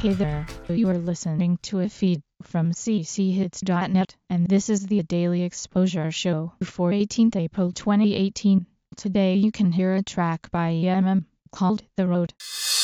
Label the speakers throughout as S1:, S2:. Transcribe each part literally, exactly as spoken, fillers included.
S1: Hey there, you are listening to a feed from c c hits dot net, and this is the Daily Exposure Show for eighteenth April twenty eighteen. Today you can hear a track by E M M called The Road.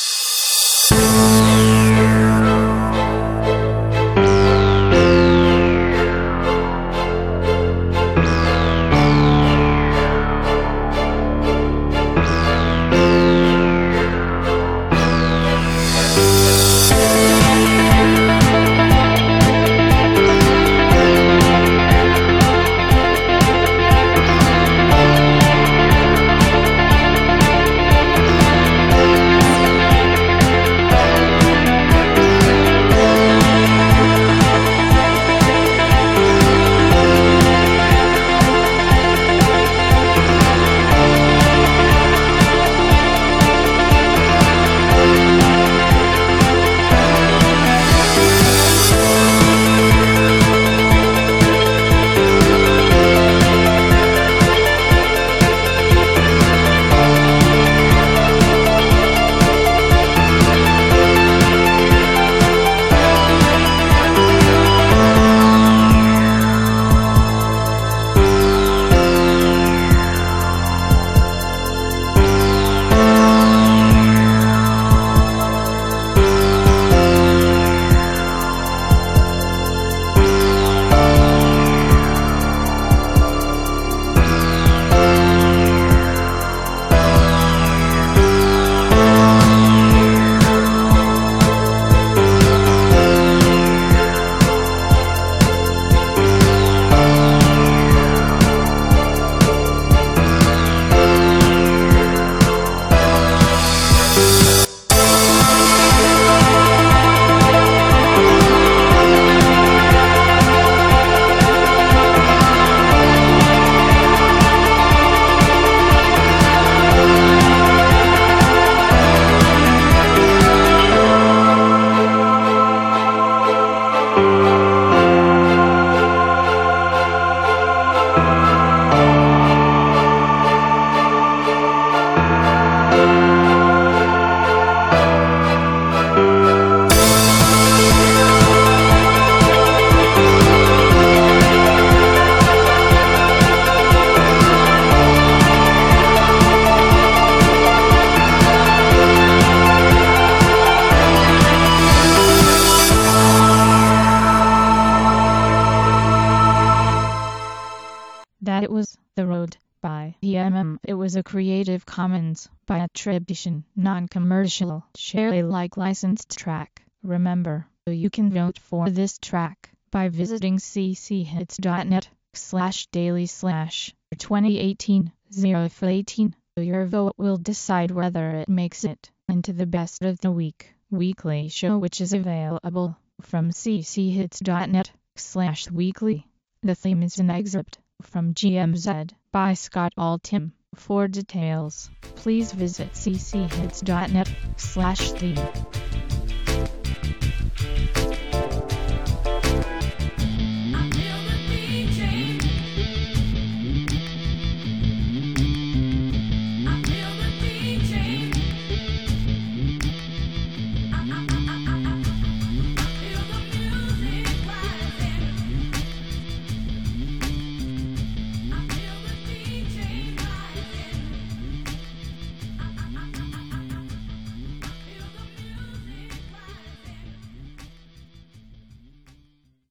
S1: That it was The Road by E M M. It was a Creative Commons by attribution, non-commercial, share Alike licensed track. Remember, you can vote for this track by visiting c c hits dot net slash daily slash twenty eighteen oh eighteen. Your vote will decide whether it makes it into the best of the week weekly show, which is available from c c hits dot net slash weekly. The theme is an excerpt from G M Z by Scott Altham. For details, please visit c c hits dot net slash theme.